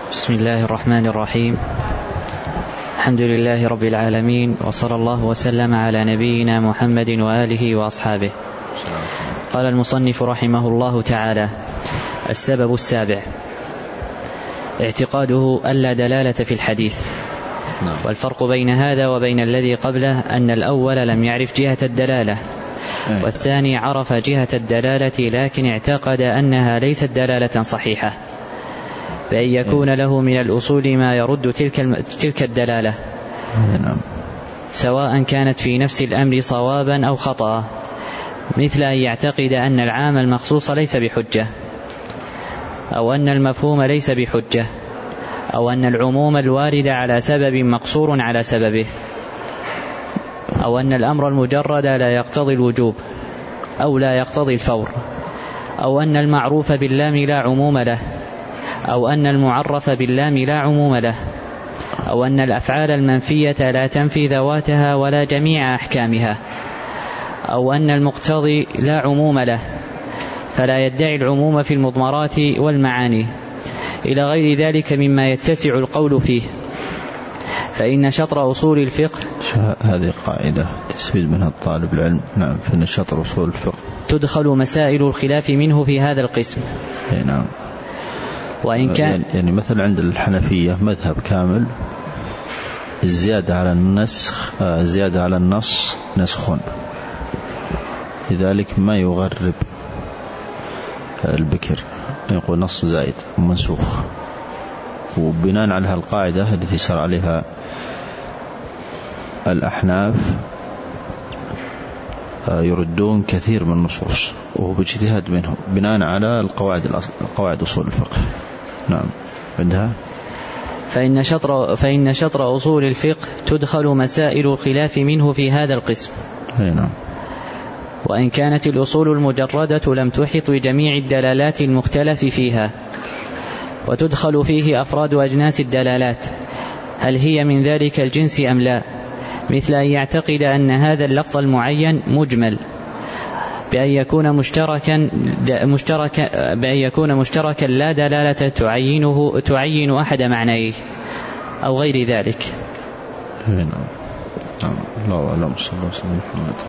بسم الله الرحمن الرحيم. الحمد لله رب العالمين، وصلى الله وسلم على نبينا محمد وآله وأصحابه. قال المصنف رحمه الله تعالى: السبب السابع اعتقاده ألا دلالة في الحديث. والفرق بين هذا وبين الذي قبله أن الأول لم يعرف جهة الدلالة، والثاني عرف جهة الدلالة لكن اعتقد أنها ليست دلالة صحيحة، بأن يكون له من الأصول ما يرد تلك الدلالة، سواء كانت في نفس الأمر صوابا أو خطأ، مثل أن يعتقد أن العام المخصوص ليس بحجة، أو أن المفهوم ليس بحجة، أو أن العموم الوارد على سبب مقصور على سببه، أو أن الأمر المجرد لا يقتضي الوجوب أو لا يقتضي الفور، أو أن المعروف باللام لا عموم له، أو أن المعرف باللام لا عموم له، أو أن الأفعال المنفية لا تنفي ذواتها ولا جميع أحكامها، أو أن المقتضي لا عموم له فلا يدعي العموم في المضمرات والمعاني، إلى غير ذلك مما يتسع القول فيه. فإن شطر أصول الفقه، هذه قاعدة تستفيد منها الطالب العلم، نعم، فإن شطر أصول الفقه تدخل مسائل الخلاف منه في هذا القسم. نعم. وإن كان يعني مثل عند الحنفية مذهب كامل الزيادة على النص نسخ، لذلك ما يغرب البكر، يقول نص زائد ومنسوخ، وبناء على القاعدة التي سار عليها الأحناف يردون كثير من النصوص، وهو باجتهاد منهم بناء على القواعد أصول الفقه. نعم. عندها فإن شطر أصول الفقه تدخل مسائل الخلاف منه في هذا القسم. نعم. وإن كانت الأصول المجردة لم تحط بجميع الدلالات المختلف فيها، وتدخل فيه أفراد أجناس الدلالات، هل هي من ذلك الجنس أم لا، مثل أن يعتقد أن هذا اللفظ المعين مجمل بأن يكون مشتركا لا دلالة تعين أحد معنيه أو غير ذلك. نعم. لا، صلى الله عليه وسلم.